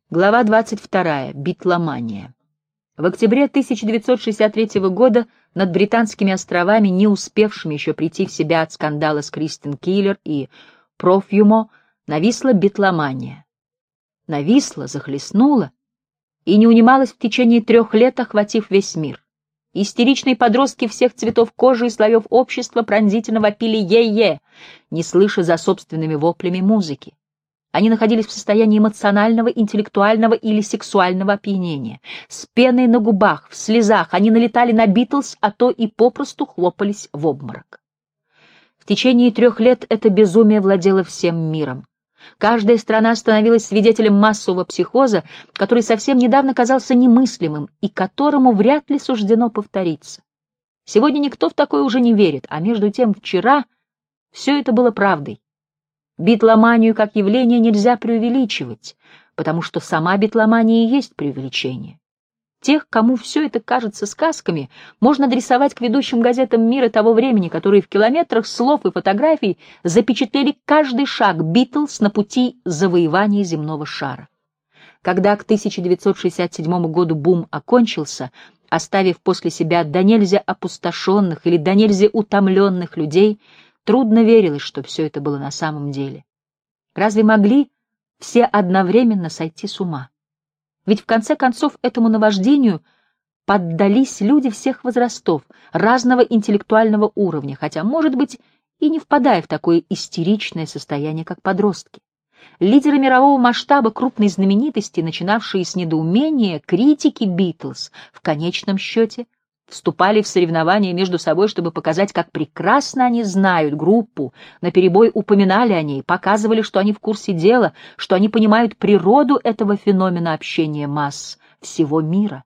Глава 22. Битломания. В октябре 1963 года над Британскими островами, не успевшими еще прийти в себя от скандала с Кристин Киллер и Профьюмо, нависла битломания. Нависла, захлестнула и не унималась в течение 3 лет, охватив весь мир. Истеричные подростки всех цветов кожи и слоев общества пронзительно вопили «е-е», не слыша за собственными воплями музыки. Они находились в состоянии эмоционального, интеллектуального или сексуального опьянения. С пеной на губах, в слезах они налетали на Битлз, а то и попросту хлопались в обморок. В течение 3 лет это безумие владело всем миром. Каждая страна становилась свидетелем массового психоза, который совсем недавно казался немыслимым и которому вряд ли суждено повториться. Сегодня никто в такое уже не верит, а между тем вчера все это было правдой. Битломанию как явление нельзя преувеличивать, потому что сама битломания и есть преувеличение. Тех, кому все это кажется сказками, можно адресовать к ведущим газетам мира того времени, которые в километрах слов и фотографий запечатлели каждый шаг Битлз на пути завоевания земного шара. Когда к 1967 году бум окончился, оставив после себя донельзя опустошенных или донельзя утомленных людей, трудно верилось, что все это было на самом деле. Разве могли все одновременно сойти с ума? Ведь в конце концов этому наваждению поддались люди всех возрастов, разного интеллектуального уровня, хотя, может быть, и не впадая в такое истеричное состояние, как подростки. Лидеры мирового масштаба, крупной знаменитости, начинавшие с недоумения, критики Битлз, в конечном счете вступали в соревнования между собой, чтобы показать, как прекрасно они знают группу, наперебой упоминали о ней, показывали, что они в курсе дела, что они понимают природу этого феномена общения масс всего мира.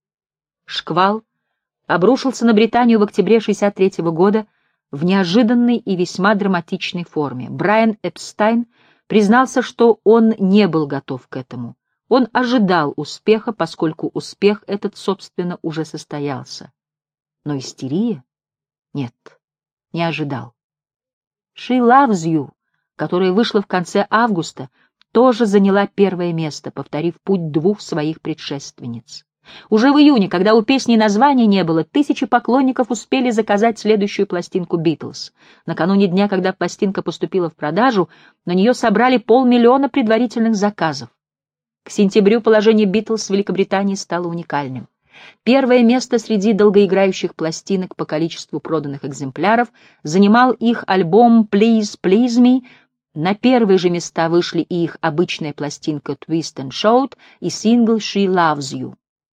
Шквал обрушился на Британию в октябре 1963 года в неожиданной и весьма драматичной форме. Брайан Эпстайн признался, что он не был готов к этому. Он ожидал успеха, поскольку успех этот, собственно, уже состоялся. Но истерия? Нет, не ожидал. «She Loves You», которая вышла в конце августа, тоже заняла 1 место, повторив путь 2 своих предшественниц. Уже в июне, когда у песни названия не было, тысячи поклонников успели заказать следующую пластинку «Битлз». Накануне дня, когда пластинка поступила в продажу, на нее собрали 500 000 предварительных заказов. К сентябрю положение Битлз в Великобритании стало уникальным. 1 место среди долгоиграющих пластинок по количеству проданных экземпляров занимал их альбом «Please, Please Me». На первые же места вышли и их обычная пластинка «Twist and Shout» и сингл «She Loves You».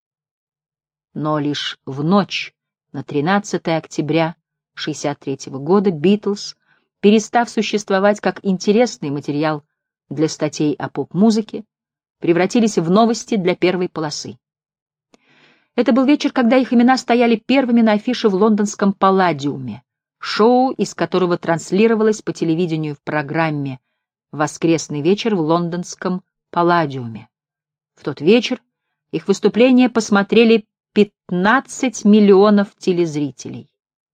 Но лишь в ночь на 13 октября 1963 года Битлз, перестав существовать как интересный материал для статей о поп-музыке, превратились в новости для первой полосы. Это был вечер, когда их имена стояли первыми на афише в лондонском Палладиуме, шоу, из которого транслировалось по телевидению в программе «Воскресный вечер в лондонском Палладиуме». В тот вечер их выступление посмотрели 15 миллионов телезрителей.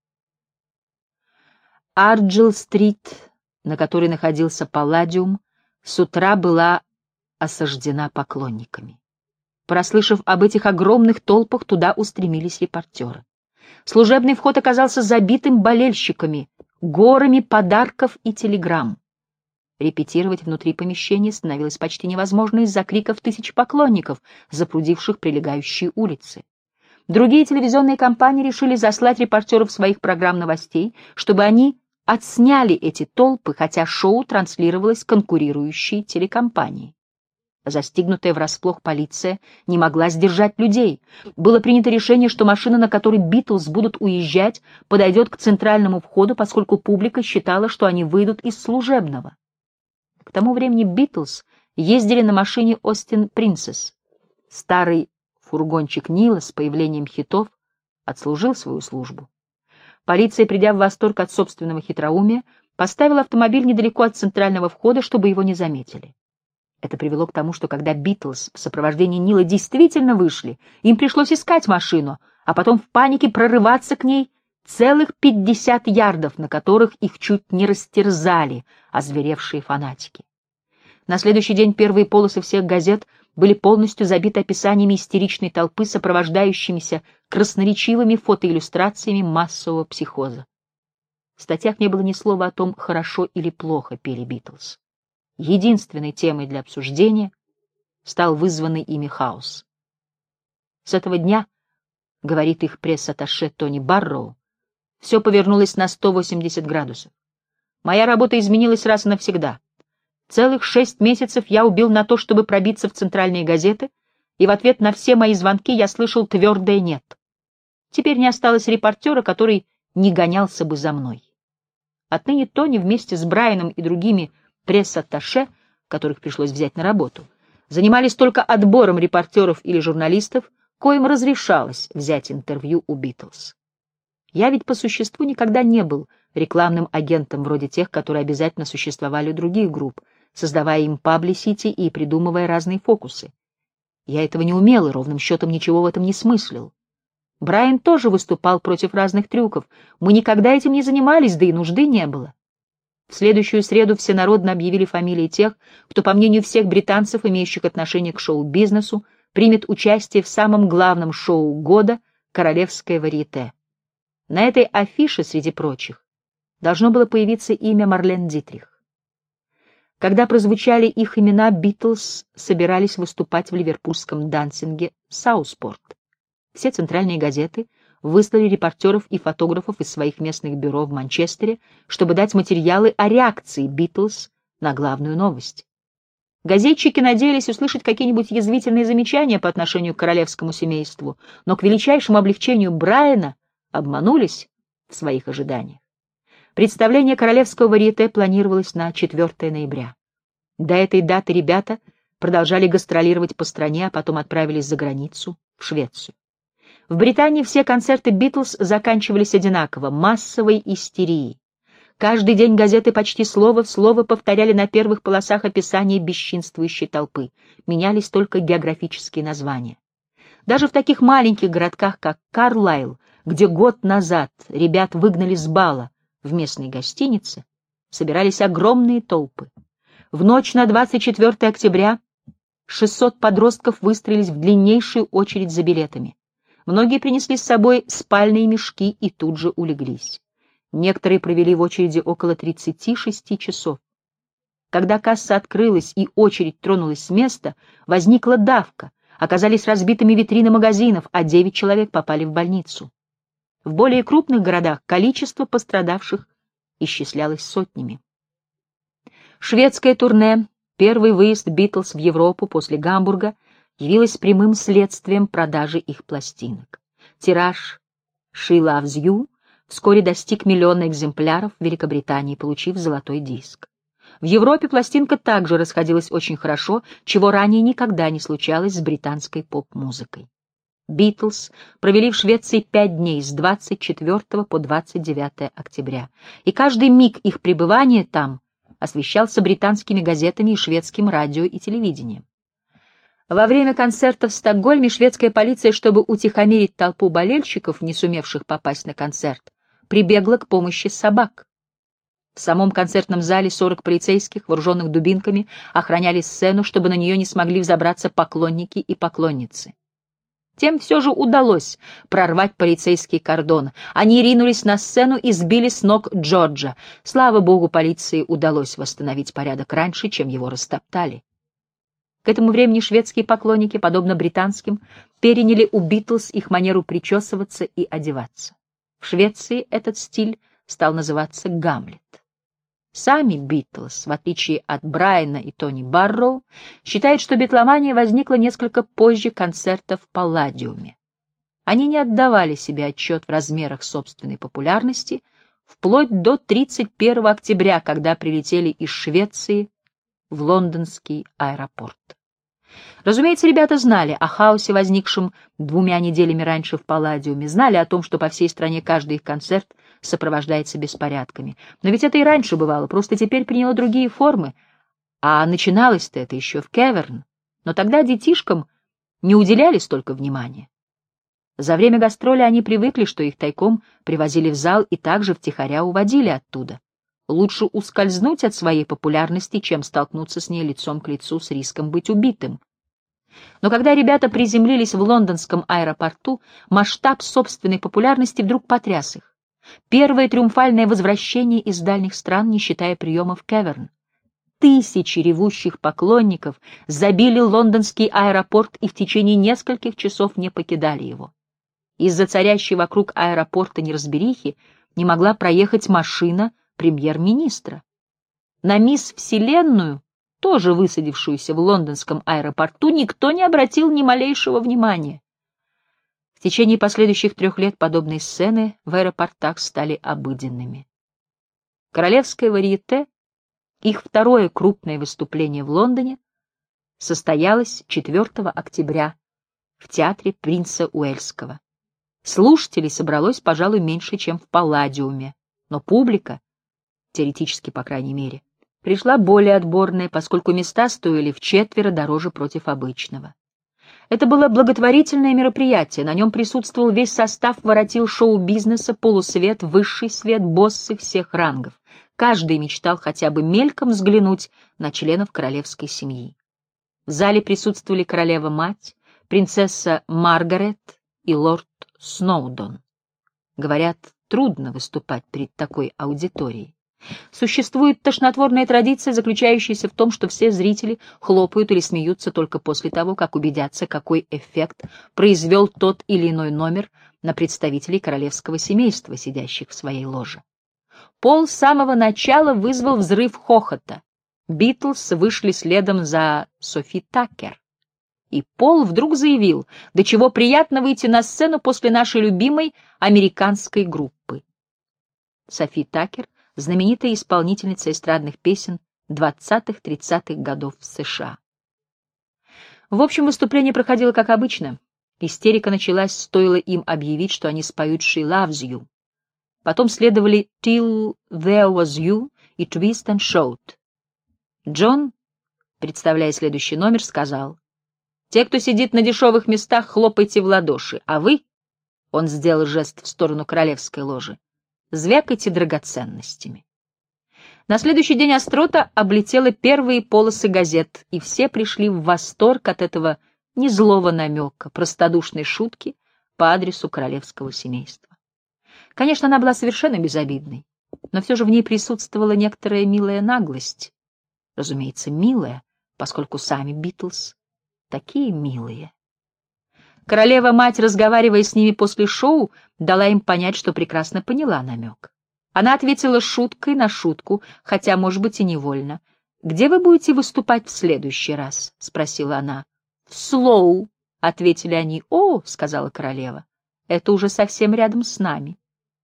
Арджил-стрит, на которой находился Палладиум, с утра была осаждена поклонниками. Прослышав об этих огромных толпах, туда устремились репортеры. Служебный вход оказался забитым болельщиками, горами подарков и телеграмм. Репетировать внутри помещения становилось почти невозможно из-за криков тысяч поклонников, запрудивших прилегающие улицы. Другие телевизионные компании решили заслать репортеров своих программ новостей, чтобы они отсняли эти толпы, хотя шоу транслировалось конкурирующей телекомпанией. Застигнутая врасплох полиция не могла сдержать людей. Было принято решение, что машина, на которой Битлз будут уезжать, подойдет к центральному входу, поскольку публика считала, что они выйдут из служебного. К тому времени Битлз ездили на машине «Остин Принцесс». Старый фургончик Нила с появлением хитов отслужил свою службу. Полиция, придя в восторг от собственного хитроумия, поставила автомобиль недалеко от центрального входа, чтобы его не заметили. Это привело к тому, что когда Битлз в сопровождении Нила действительно вышли, им пришлось искать машину, а потом в панике прорываться к ней целых 50 ярдов, на которых их чуть не растерзали озверевшие фанатики. На следующий день первые полосы всех газет были полностью забиты описаниями истеричной толпы, сопровождающимися красноречивыми фотоиллюстрациями массового психоза. В статьях не было ни слова о том, хорошо или плохо пели Битлз. Единственной темой для обсуждения стал вызванный ими хаос. С этого дня, говорит их пресс-атташе Тони Барроу, все повернулось на 180 градусов. Моя работа изменилась раз и навсегда. Целых 6 месяцев я убил на то, чтобы пробиться в центральные газеты, и в ответ на все мои звонки я слышал твердое «нет». Теперь не осталось репортера, который не гонялся бы за мной. Отныне Тони вместе с Брайаном и другими пресс-атташе, которых пришлось взять на работу, занимались только отбором репортеров или журналистов, коим разрешалось взять интервью у Битлз. Я ведь по существу никогда не был рекламным агентом вроде тех, которые обязательно существовали у других групп, создавая им паблисити и придумывая разные фокусы. Я этого не умел и ровным счетом ничего в этом не смыслил. Брайан тоже выступал против разных трюков. Мы никогда этим не занимались, да и нужды не было. В следующую среду всенародно объявили фамилии тех, кто, по мнению всех британцев, имеющих отношение к шоу-бизнесу, примет участие в самом главном шоу года «Королевское варьете». На этой афише, среди прочих, должно было появиться имя Марлен Дитрих. Когда прозвучали их имена, Битлз собирались выступать в ливерпульском дансинге «Сауспорт». Все центральные газеты выслали репортеров и фотографов из своих местных бюро в Манчестере, чтобы дать материалы о реакции Битлз на главную новость. Газетчики надеялись услышать какие-нибудь язвительные замечания по отношению к королевскому семейству, но к величайшему облегчению Брайана обманулись в своих ожиданиях. Представление королевского варьете планировалось на 4 ноября. До этой даты ребята продолжали гастролировать по стране, а потом отправились за границу, в Швецию. В Британии все концерты Битлз заканчивались одинаково — массовой истерией. Каждый день газеты почти слово в слово повторяли на первых полосах описание бесчинствующей толпы. Менялись только географические названия. Даже в таких маленьких городках, как Карлайл, где год назад ребят выгнали с бала в местной гостинице, собирались огромные толпы. В ночь на 24 октября 600 подростков выстроились в длиннейшую очередь за билетами. Многие принесли с собой спальные мешки и тут же улеглись. Некоторые провели в очереди около 36 часов. Когда касса открылась и очередь тронулась с места, возникла давка, оказались разбитыми витрины магазинов, а 9 человек попали в больницу. В более крупных городах количество пострадавших исчислялось сотнями. Шведское турне, первый выезд Битлз в Европу после Гамбурга, явилось прямым следствием продажи их пластинок. Тираж «She Loves You» вскоре достиг 1 миллиона экземпляров в Великобритании, получив золотой диск. В Европе пластинка также расходилась очень хорошо, чего ранее никогда не случалось с британской поп-музыкой. Битлз провели в Швеции 5 дней с 24 по 29 октября, и каждый миг их пребывания там освещался британскими газетами и шведским радио и телевидением. Во время концерта в Стокгольме шведская полиция, чтобы утихомирить толпу болельщиков, не сумевших попасть на концерт, прибегла к помощи собак. В самом концертном зале 40 полицейских, вооруженных дубинками, охраняли сцену, чтобы на нее не смогли взобраться поклонники и поклонницы. Тем все же удалось прорвать полицейский кордон. Они ринулись на сцену и сбили с ног Джорджа. Слава богу, полиции удалось восстановить порядок раньше, чем его растоптали. К этому времени шведские поклонники, подобно британским, переняли у Битлз их манеру причесываться и одеваться. В Швеции этот стиль стал называться «Гамлет». Сами Битлз, в отличие от Брайана и Тони Барроу, считают, что битломания возникла несколько позже концерта в Палладиуме. Они не отдавали себе отчет в размерах собственной популярности вплоть до 31 октября, когда прилетели из Швеции в лондонский аэропорт. Разумеется, ребята знали о хаосе, возникшем 2 неделями раньше в Палладиуме, знали о том, что по всей стране каждый их концерт сопровождается беспорядками. Но ведь это и раньше бывало, просто теперь приняло другие формы. А начиналось-то это еще в Кеверн. Но тогда детишкам не уделяли столько внимания. За время гастроли они привыкли, что их тайком привозили в зал и также втихаря уводили оттуда. Лучше ускользнуть от своей популярности, чем столкнуться с ней лицом к лицу с риском быть убитым. Но когда ребята приземлились в лондонском аэропорту, масштаб собственной популярности вдруг потряс их. Первое триумфальное возвращение из дальних стран, не считая приемов Кеверн. Тысячи ревущих поклонников забили лондонский аэропорт и в течение нескольких часов не покидали его. Из-за царящей вокруг аэропорта неразберихи не могла проехать машина премьер-министра. На мисс Вселенную, тоже высадившуюся в лондонском аэропорту, никто не обратил ни малейшего внимания. В течение последующих 3 лет подобные сцены в аэропортах стали обыденными. Королевское варьете, их второе крупное выступление в Лондоне, состоялось 4 октября в театре принца Уэльского. Слушателей собралось, пожалуй, меньше, чем в Палладиуме, но публика, теоретически, по крайней мере, пришла более отборная, поскольку места стоили вчетверо дороже против обычного. Это было благотворительное мероприятие, на нем присутствовал весь состав воротил шоу-бизнеса, полусвет, высший свет, боссы всех рангов. Каждый мечтал хотя бы мельком взглянуть на членов королевской семьи. В зале присутствовали королева-мать, принцесса Маргарет и лорд Сноудон. Говорят, трудно выступать перед такой аудиторией. Существует тошнотворная традиция, заключающаяся в том, что все зрители хлопают или смеются только после того, как убедятся, какой эффект произвел тот или иной номер на представителей королевского семейства, сидящих в своей ложе. Пол с самого начала вызвал взрыв хохота. Битлз вышли следом за Софи Таккер. И Пол вдруг заявил, до чего приятно выйти на сцену после нашей любимой американской группы. Софи Таккер — знаменитая исполнительница эстрадных песен 20-30-х годов в США. В общем, выступление проходило как обычно. Истерика началась, стоило им объявить, что они споют «She Loves You». Потом следовали «Till There Was You» и «Twist and Shout». Джон, представляя следующий номер, сказал: «Те, кто сидит на дешевых местах, хлопайте в ладоши, а вы», — он сделал жест в сторону королевской ложи, — «звякайте драгоценностями». На следующий день острота облетела первые полосы газет, и все пришли в восторг от этого незлого намека, простодушной шутки по адресу королевского семейства. Конечно, она была совершенно безобидной, но все же в ней присутствовала некоторая милая наглость. Разумеется, милая, поскольку сами Битлз такие милые. Королева-мать, разговаривая с ними после шоу, дала им понять, что прекрасно поняла намек. Она ответила шуткой на шутку, хотя, может быть, и невольно. «Где вы будете выступать в следующий раз?» — спросила она. «В Слоу», — ответили они. «О», — сказала королева, — «это уже совсем рядом с нами».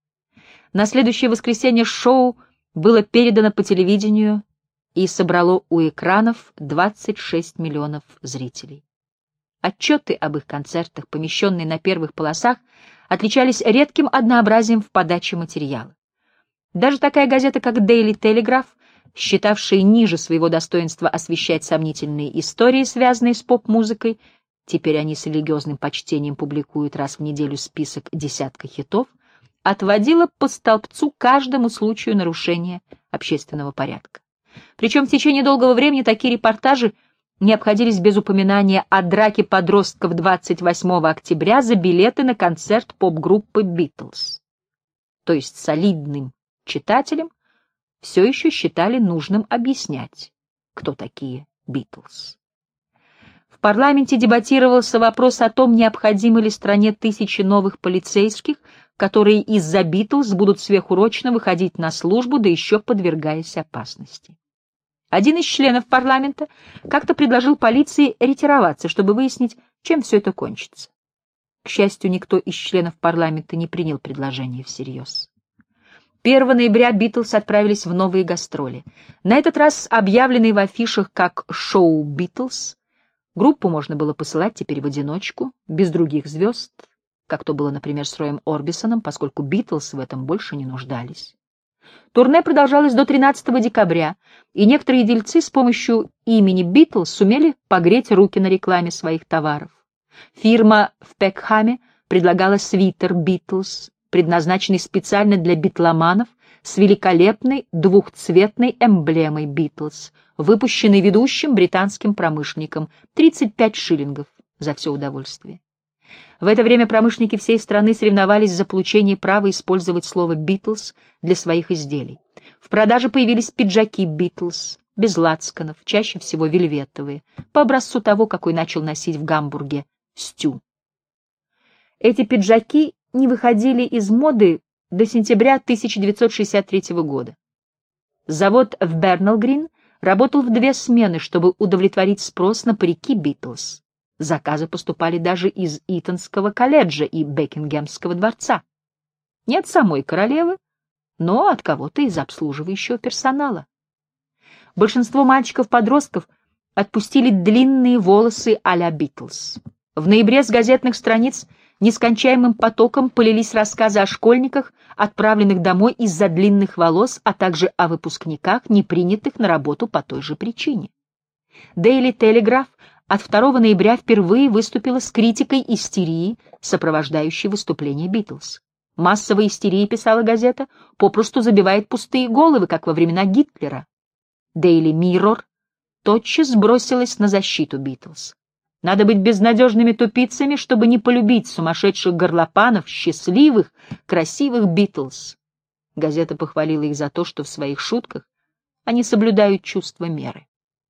На следующее воскресенье шоу было передано по телевидению и собрало у экранов 26 миллионов зрителей. Отчеты об их концертах, помещенные на первых полосах, отличались редким однообразием в подаче материала. Даже такая газета, как Daily Telegraph, считавшая ниже своего достоинства освещать сомнительные истории, связанные с поп-музыкой, теперь они с религиозным почтением публикуют раз в неделю список десятка хитов, отводила по столбцу каждому случаю нарушения общественного порядка. Причем в течение долгого времени такие репортажи не обходились без упоминания о драке подростков 28 октября за билеты на концерт поп-группы «Битлз». То есть солидным читателям все еще считали нужным объяснять, кто такие «Битлз». В парламенте дебатировался вопрос о том, необходимы ли стране тысячи новых полицейских, которые из-за «Битлз» будут сверхурочно выходить на службу, да еще подвергаясь опасности. Один из членов парламента как-то предложил полиции ретироваться, чтобы выяснить, чем все это кончится. К счастью, никто из членов парламента не принял предложение всерьез. 1 ноября «Битлз» отправились в новые гастроли. На этот раз, объявленные в афишах как «Шоу Битлз», группу можно было посылать теперь в одиночку, без других звезд, как то было, например, с Роем Орбисоном, поскольку «Битлз» в этом больше не нуждались. Турне продолжалось до 13 декабря, и некоторые дельцы с помощью имени «Битлз» сумели погреть руки на рекламе своих товаров. Фирма в Пекхаме предлагала свитер «Битлз», предназначенный специально для битломанов, с великолепной двухцветной эмблемой «Битлз», выпущенной ведущим британским промышленником, 35 шиллингов за все удовольствие. В это время промышленники всей страны соревновались за получение права использовать слово «Битлз» для своих изделий. В продаже появились пиджаки «Битлз», без лацканов, чаще всего вельветовые, по образцу того, какой начал носить в Гамбурге Стю. Эти пиджаки не выходили из моды до сентября 1963 года. Завод в Бернелл-Грин работал в 2 смены, чтобы удовлетворить спрос на парики «Битлз». Заказы поступали даже из Итонского колледжа и Бекингемского дворца. Не от самой королевы, но от кого-то из обслуживающего персонала. Большинство мальчиков-подростков отпустили длинные волосы а-ля «Битлз». В ноябре с газетных страниц нескончаемым потоком полились рассказы о школьниках, отправленных домой из-за длинных волос, а также о выпускниках, не принятых на работу по той же причине. Daily Telegraph от 2 ноября впервые выступила с критикой истерии, сопровождающей выступление «Битлз». Массовая истерия, писала газета, попросту забивает пустые головы, как во времена Гитлера. Daily Mirror тотчас бросилась на защиту «Битлз». Надо быть безнадежными тупицами, чтобы не полюбить сумасшедших горлопанов, счастливых, красивых «Битлз». Газета похвалила их за то, что в своих шутках они соблюдают чувство меры.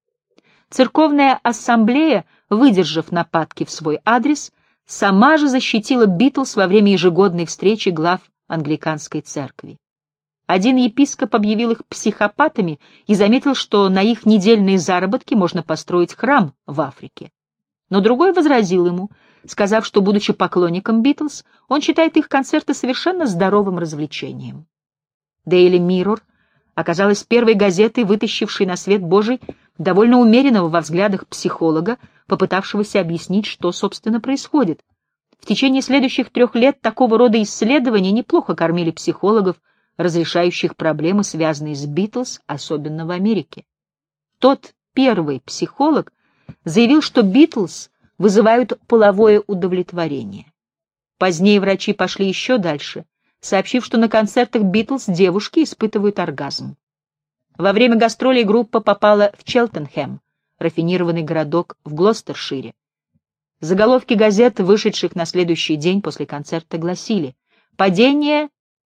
Церковная ассамблея, выдержав нападки в свой адрес, сама же защитила «Битлз» во время ежегодной встречи глав англиканской церкви. Один епископ объявил их психопатами и заметил, что на их недельные заработки можно построить храм в Африке. Но другой возразил ему, сказав, что, будучи поклонником «Битлз», он считает их концерты совершенно здоровым развлечением. Daily Mirror оказалась первой газетой, вытащившей на свет Божий довольно умеренного во взглядах психолога, попытавшегося объяснить, что, собственно, происходит. В течение следующих 3 лет такого рода исследования неплохо кормили психологов, разрешающих проблемы, связанные с «Битлз», особенно в Америке. Тот первый психолог заявил, что «Битлз» вызывают половое удовлетворение. Позднее врачи пошли еще дальше, сообщив, что на концертах «Битлз» девушки испытывают оргазм. Во время гастролей группа попала в Челтенхэм, рафинированный городок в Глостершире. Заголовки газет, вышедших на следующий день после концерта, гласили «Падение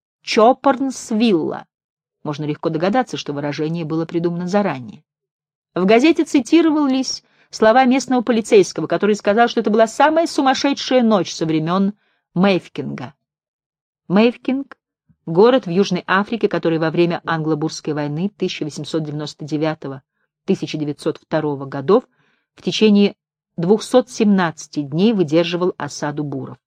Чопорнсвилла». Можно легко догадаться, что выражение было придумано заранее. В газете цитировались слова местного полицейского, который сказал, что это была самая сумасшедшая ночь со времен Мэйфкинга. Мэйфкинг — город в Южной Африке, который во время Англо-Бурской войны 1899-1902 годов в течение 217 дней выдерживал осаду буров.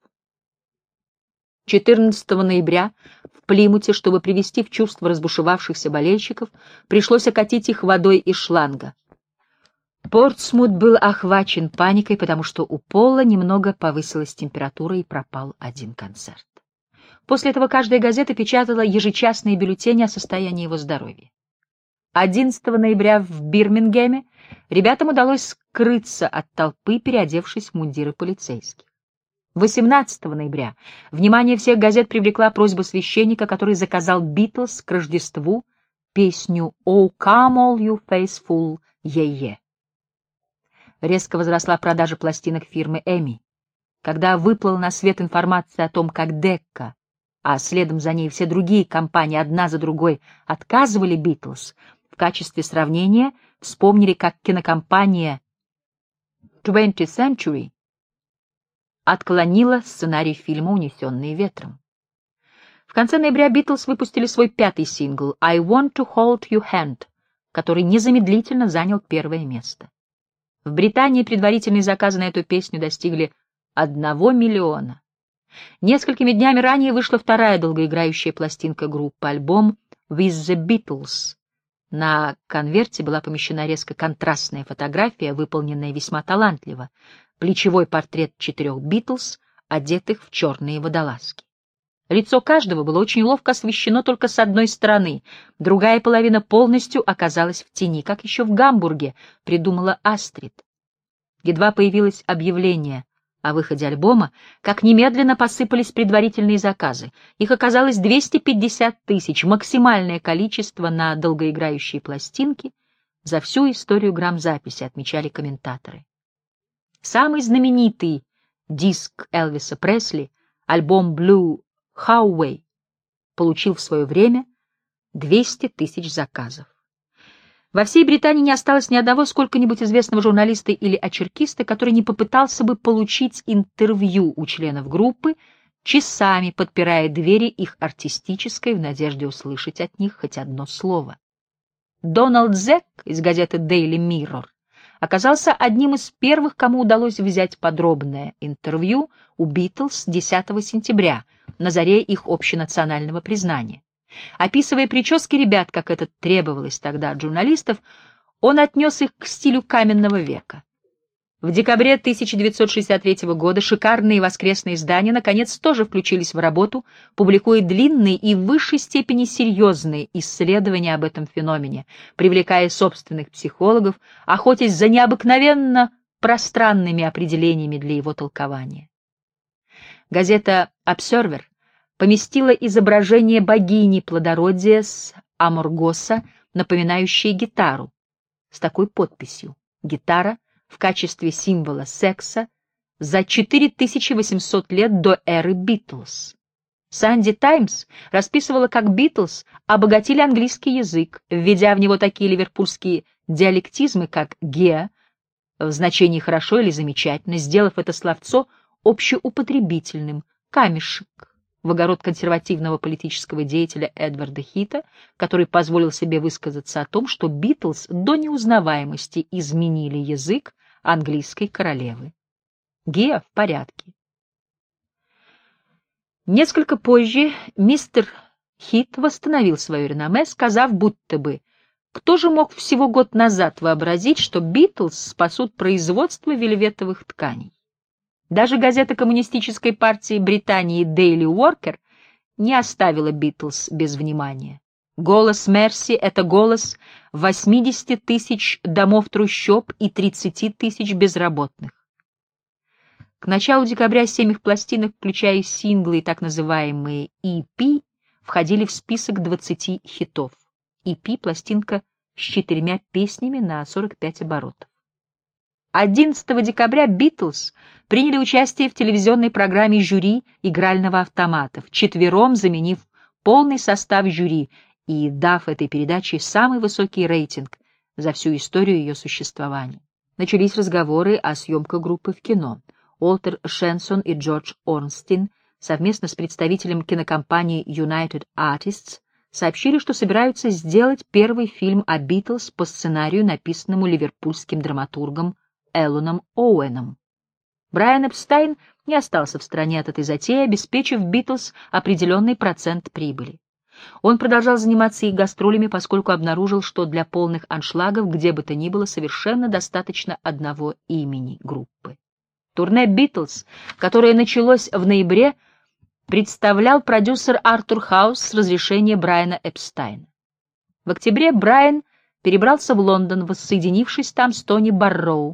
14 ноября в Плимуте, чтобы привести в чувство разбушевавшихся болельщиков, пришлось окатить их водой из шланга. Портсмут был охвачен паникой, потому что у Пола немного повысилась температура и пропал один концерт. После этого каждая газета печатала ежечасные бюллетени о состоянии его здоровья. 11 ноября в Бирмингеме ребятам удалось скрыться от толпы, переодевшись в мундиры полицейских. 18 ноября внимание всех газет привлекла просьба священника, который заказал «Битлз» к Рождеству песню «Oh, come all you faithful, yeah-yeah». Резко возросла продажа пластинок фирмы «Эми». Когда выплыла на свет информация о том, как Декка, а следом за ней все другие компании одна за другой отказывали «Битлз», в качестве сравнения вспомнили, как кинокомпания 20th Century отклонила сценарий фильма «Унесенные ветром». В конце ноября «Битлз» выпустили свой 5-й сингл «I Want to Hold Your Hand», который незамедлительно занял 1-е место. В Британии предварительные заказы на эту песню достигли 1 миллиона. Несколькими днями ранее вышла 2-я долгоиграющая пластинка группы, альбом «With the Beatles». На конверте была помещена резко контрастная фотография, выполненная весьма талантливо, плечевой портрет 4 Битлз, одетых в черные водолазки. Лицо каждого было очень ловко освещено только с одной стороны, другая половина полностью оказалась в тени, как еще в Гамбурге придумала Астрид. Едва появилось объявление о выходе альбома, как немедленно посыпались предварительные заказы. Их оказалось 250 тысяч, максимальное количество на долгоиграющие пластинки за всю историю грамзаписи, отмечали комментаторы. Самый знаменитый диск Элвиса Пресли, альбом Blue Hawaii, получил в свое время 200 тысяч заказов. Во всей Британии не осталось ни одного сколько-нибудь известного журналиста или очеркиста, который не попытался бы получить интервью у членов группы, часами подпирая двери их артистической в надежде услышать от них хоть одно слово. Дональд Зек из газеты Daily Mirror оказался одним из первых, кому удалось взять подробное интервью у Битлз 10 сентября, на заре их общенационального признания. Описывая прически ребят, как это требовалось тогда от журналистов, он отнес их к стилю каменного века. В декабре 1963 года шикарные воскресные издания наконец тоже включились в работу, публикуя длинные и в высшей степени серьезные исследования об этом феномене, привлекая собственных психологов, охотясь за необыкновенно пространными определениями для его толкования. Газета «Observer» поместила изображение богини плодородия с Аморгоса, напоминающее гитару, с такой подписью: «Гитара в качестве символа секса за 4800 лет до эры Битлз». «Санди Таймс» расписывала, как Битлз обогатили английский язык, введя в него такие ливерпульские диалектизмы, как «геа» в значении «хорошо» или «замечательно», сделав это словцо общеупотребительным, «камешек» в огород консервативного политического деятеля Эдварда Хита, который позволил себе высказаться о том, что Битлз до неузнаваемости изменили язык английской королевы. Геа в порядке. Несколько позже мистер Хит восстановил свое реноме, сказав, будто бы, кто же мог всего год назад вообразить, что Битлз спасут производство вельветовых тканей. Даже газета Коммунистической партии Британии Daily Worker не оставила Битлз без внимания. Голос Мерси — это голос 80 тысяч домов трущоб и 30 тысяч безработных. К началу декабря 7 их пластинок, включая синглы и так называемые EP, входили в список 20 хитов. EP — пластинка с 4 песнями на 45 оборотов. 11 декабря Битлз приняли участие в телевизионной программе жюри игрального автомата, вчетвером заменив полный состав жюри и дав этой передаче самый высокий рейтинг за всю историю ее существования. Начались разговоры о съемках группы в кино. Уолтер Шенсон и Джордж Орнстин совместно с представителем кинокомпании United Artists сообщили, что собираются сделать первый фильм о Битлз по сценарию, написанному ливерпульским драматургом Эллоном Оуэном. Брайан Эпстайн не остался в стороне от этой затеи, обеспечив Битлз определенный процент прибыли. Он продолжал заниматься их гастролями, поскольку обнаружил, что для полных аншлагов где бы то ни было совершенно достаточно одного имени группы. Турне Битлз, которое началось в ноябре, представлял продюсер Артур Хаус с разрешения Брайана Эпстайна. В октябре Брайан перебрался в Лондон, воссоединившись там с Тони Барроу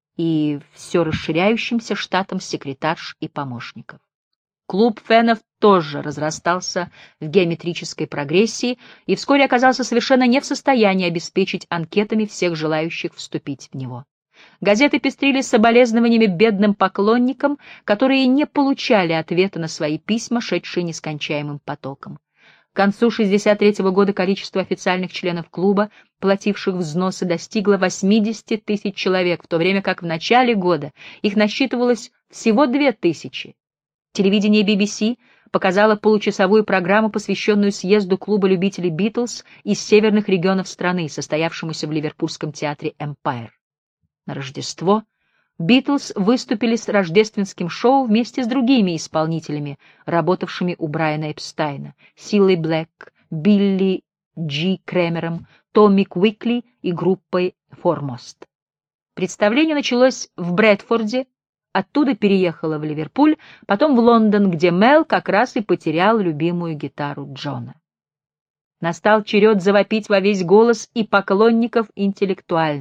и все расширяющимся штатом секретарш и помощников. Клуб фенов тоже разрастался в геометрической прогрессии и вскоре оказался совершенно не в состоянии обеспечить анкетами всех желающих вступить в него. Газеты пестрили соболезнованиями бедным поклонникам, которые не получали ответа на свои письма, шедшие нескончаемым потоком. К концу 1963 года количество официальных членов клуба, плативших взносы, достигло 80 тысяч человек, в то время как в начале года их насчитывалось всего 2000. Телевидение BBC показало получасовую программу, посвященную съезду клуба любителей Битлз из северных регионов страны, состоявшемуся в ливерпульском театре Empire. На Рождество Битлз выступили с рождественским шоу вместе с другими исполнителями, работавшими у Брайана Эпстайна: Силой Блэк, Билли Джи Кремером, Томми Квикли и группой Foremost. Представление началось в Брэдфорде, оттуда переехало в Ливерпуль, потом в Лондон, где Мел как раз и потерял любимую гитару Джона. Настал черед завопить во весь голос и поклонников интеллектуальных.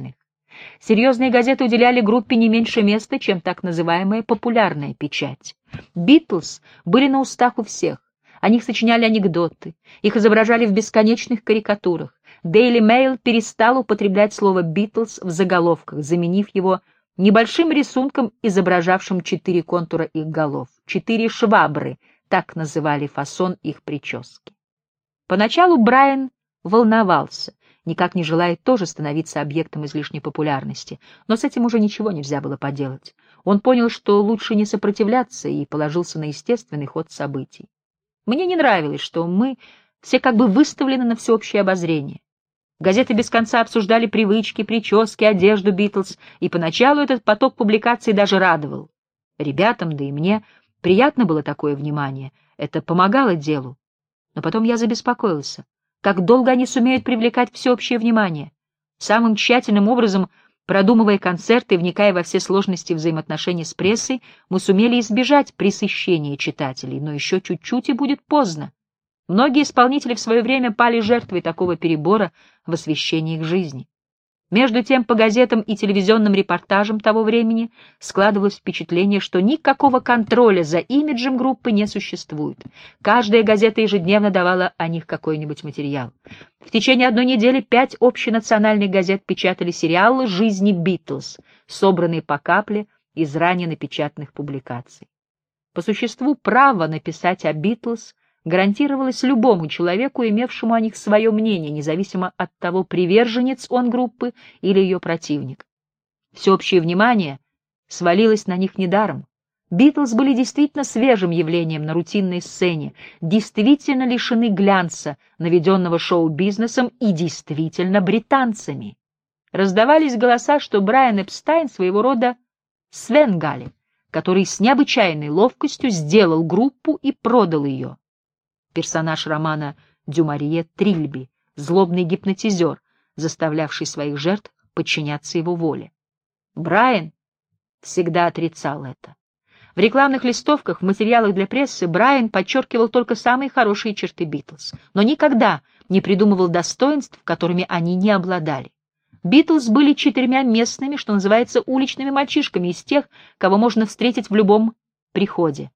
Серьезные газеты уделяли группе не меньше места, чем так называемая популярная печать. «Битлз» были на устах у всех. О них сочиняли анекдоты, их изображали в бесконечных карикатурах. Daily Mail перестал употреблять слово «Битлз» в заголовках, заменив его небольшим рисунком, изображавшим 4 контура их голов. 4 швабры — так называли фасон их прически. Поначалу Брайан волновался, никак не желая тоже становиться объектом излишней популярности, но с этим уже ничего нельзя было поделать. Он понял, что лучше не сопротивляться, и положился на естественный ход событий. Мне не нравилось, что мы все как бы выставлены на всеобщее обозрение. Газеты без конца обсуждали привычки, прически, одежду Битлз, и поначалу этот поток публикаций даже радовал. Ребятам, да и мне, приятно было такое внимание, это помогало делу. Но потом я забеспокоился. Как долго они сумеют привлекать всеобщее внимание? Самым тщательным образом, продумывая концерты и вникая во все сложности взаимоотношений с прессой, мы сумели избежать пресыщения читателей, но еще чуть-чуть и будет поздно. Многие исполнители в свое время пали жертвой такого перебора в освещении их жизни. Между тем, по газетам и телевизионным репортажам того времени складывалось впечатление, что никакого контроля за имиджем группы не существует. Каждая газета ежедневно давала о них какой-нибудь материал. В течение одной недели 5 общенациональных газет печатали сериалы «Жизни Битлз», собранные по капле из ранее напечатанных публикаций. По существу, право написать о Битлз гарантировалось любому человеку, имевшему о них свое мнение, независимо от того, приверженец он группы или ее противник. Всеобщее внимание свалилось на них недаром. Битлз были действительно свежим явлением на рутинной сцене, действительно лишены глянца, наведенного шоу-бизнесом, и действительно британцами. Раздавались голоса, что Брайан Эпстайн своего рода Свенгали, который с необычайной ловкостью сделал группу и продал ее. Персонаж романа Дюмарье Трильби, злобный гипнотизер, заставлявший своих жертв подчиняться его воле. Брайан всегда отрицал это. В рекламных листовках, в материалах для прессы Брайан подчеркивал только самые хорошие черты Битлз, но никогда не придумывал достоинств, которыми они не обладали. Битлз были 4 местными, что называется, уличными мальчишками из тех, кого можно встретить в любом приходе.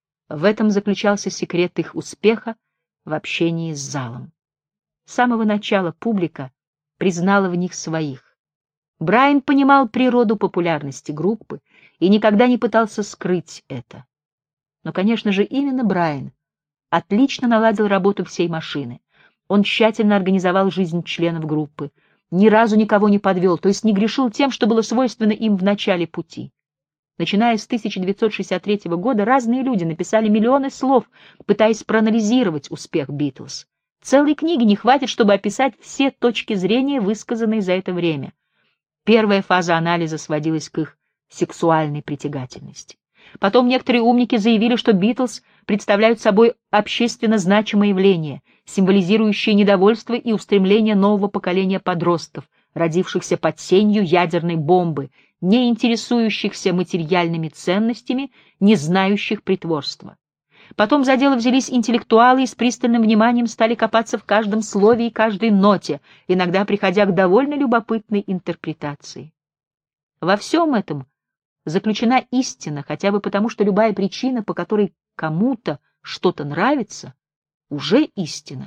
В этом заключался секрет их успеха в общении с залом. С самого начала публика признала в них своих. Брайан понимал природу популярности группы и никогда не пытался скрыть это. Но, конечно же, именно Брайан отлично наладил работу всей машины. Он тщательно организовал жизнь членов группы, ни разу никого не подвел, то есть не грешил тем, что было свойственно им в начале пути. Начиная с 1963 года разные люди написали миллионы слов, пытаясь проанализировать успех Битлз. Целой книги не хватит, чтобы описать все точки зрения, высказанные за это время. Первая фаза анализа сводилась к их сексуальной притягательности. Потом некоторые умники заявили, что Битлз представляют собой общественно значимое явление, символизирующее недовольство и устремление нового поколения подростков, родившихся под сенью ядерной бомбы, не интересующихся материальными ценностями, не знающих притворства. Потом за дело взялись интеллектуалы и с пристальным вниманием стали копаться в каждом слове и каждой ноте, иногда приходя к довольно любопытной интерпретации. Во всем этом заключена истина, хотя бы потому, что любая причина, по которой кому-то что-то нравится, уже истина.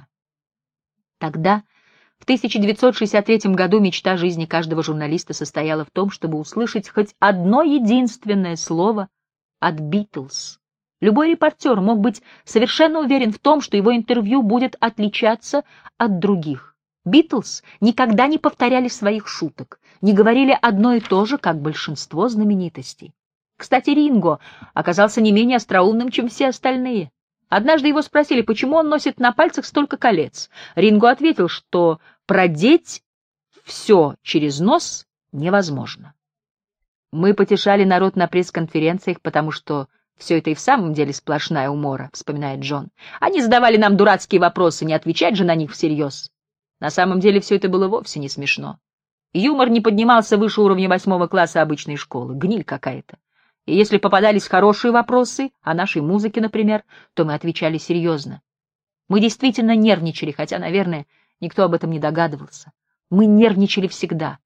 Тогда, в 1963 году, мечта жизни каждого журналиста состояла в том, чтобы услышать хоть одно единственное слово от Битлз. Любой репортер мог быть совершенно уверен в том, что его интервью будет отличаться от других. Битлз никогда не повторяли своих шуток, не говорили одно и то же, как большинство знаменитостей. Кстати, Ринго оказался не менее остроумным, чем все остальные. Однажды его спросили, почему он носит на пальцах столько колец. Ринго ответил, что продеть все через нос невозможно. «Мы потешали народ на пресс-конференциях, потому что все это и в самом деле сплошная умора», — вспоминает Джон. «Они задавали нам дурацкие вопросы, не отвечать же на них всерьез. На самом деле все это было вовсе не смешно. Юмор не поднимался выше уровня 8 класса обычной школы. Гниль какая-то. И если попадались хорошие вопросы, о нашей музыке, например, то мы отвечали серьезно. Мы действительно нервничали, хотя, наверное, никто об этом не догадывался. Мы нервничали всегда.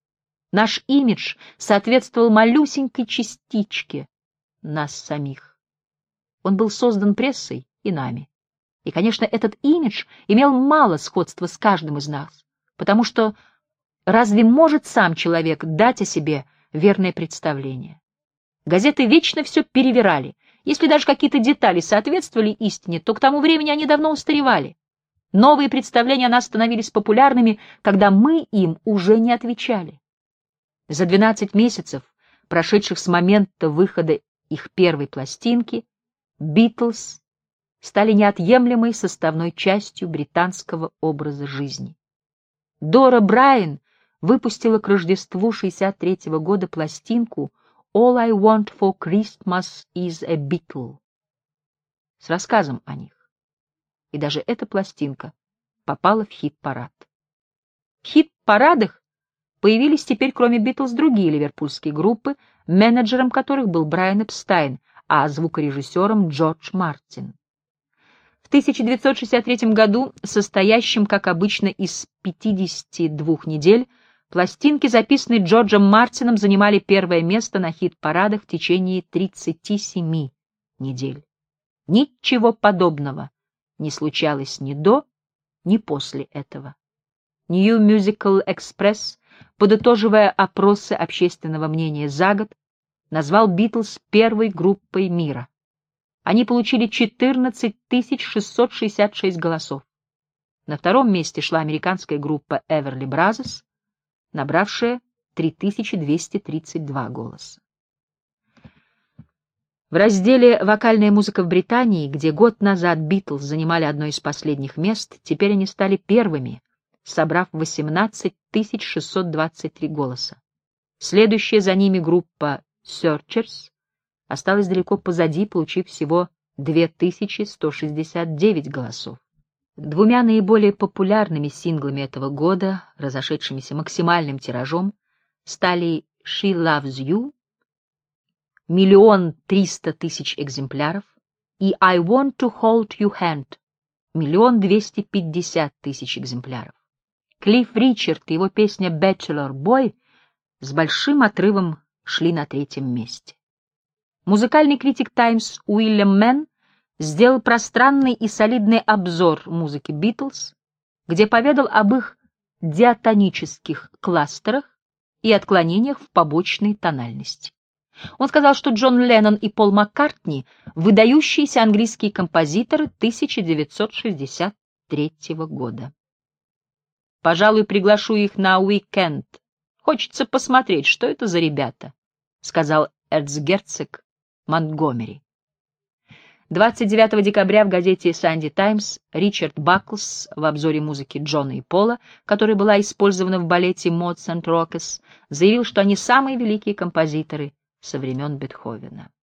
Наш имидж соответствовал малюсенькой частичке нас самих. Он был создан прессой и нами. И, конечно, этот имидж имел мало сходства с каждым из нас, потому что разве может сам человек дать о себе верное представление? Газеты вечно все перевирали. Если даже какие-то детали соответствовали истине, то к тому времени они давно устаревали. Новые представления о нас становились популярными, когда мы им уже не отвечали. За 12 месяцев, прошедших с момента выхода их первой пластинки, «Битлз» стали неотъемлемой составной частью британского образа жизни. Дора Брайан выпустила к Рождеству 1963 года пластинку «All I Want for Christmas is a Beatle» с рассказом о них. И даже эта пластинка попала в хит-парад. В хит-парадах появились теперь, кроме «Битлз», другие ливерпульские группы, менеджером которых был Брайан Эпстайн, а звукорежиссером Джордж Мартин. В 1963 году, состоящем, как обычно, из 52 недель, пластинки, записанные Джорджем Мартином, занимали первое место на хит-парадах в течение 37 недель. Ничего подобного не случалось ни до, ни после этого. New Musical Express, подытоживая опросы общественного мнения за год, назвал «Битлз» первой группой мира. Они получили 14 666 голосов. На втором месте шла американская группа Everly Brothers, набравшая 3232 голоса. В разделе «Вокальная музыка в Британии», где год назад «Битлз» занимали одно из последних мест, теперь они стали первыми, собрав 18 623 голоса. Следующая за ними группа Searchers осталась далеко позади, получив всего 2169 голосов. Двумя наиболее популярными синглами этого года, разошедшимися максимальным тиражом, стали «She Loves You» 1 300 000 экземпляров и «I Want to Hold Your Hand» 1 250 000 экземпляров. Клифф Ричард и его песня «Bachelor Boy» с большим отрывом шли на третьем месте. Музыкальный критик «Таймс» Уильям Мэн сделал пространный и солидный обзор музыки «Битлз», где поведал об их диатонических кластерах и отклонениях в побочной тональности. Он сказал, что Джон Леннон и Пол Маккартни — выдающиеся английские композиторы 1963 года. «Пожалуй, приглашу их на уикенд. Хочется посмотреть, что это за ребята», — сказал эрцгерцог Монтгомери. 29 декабря в газете «Санди Таймс» Ричард Баклс в обзоре музыки Джона и Пола, которая была использована в балете «Mods and Rockets», заявил, что они самые великие композиторы со времен Бетховена.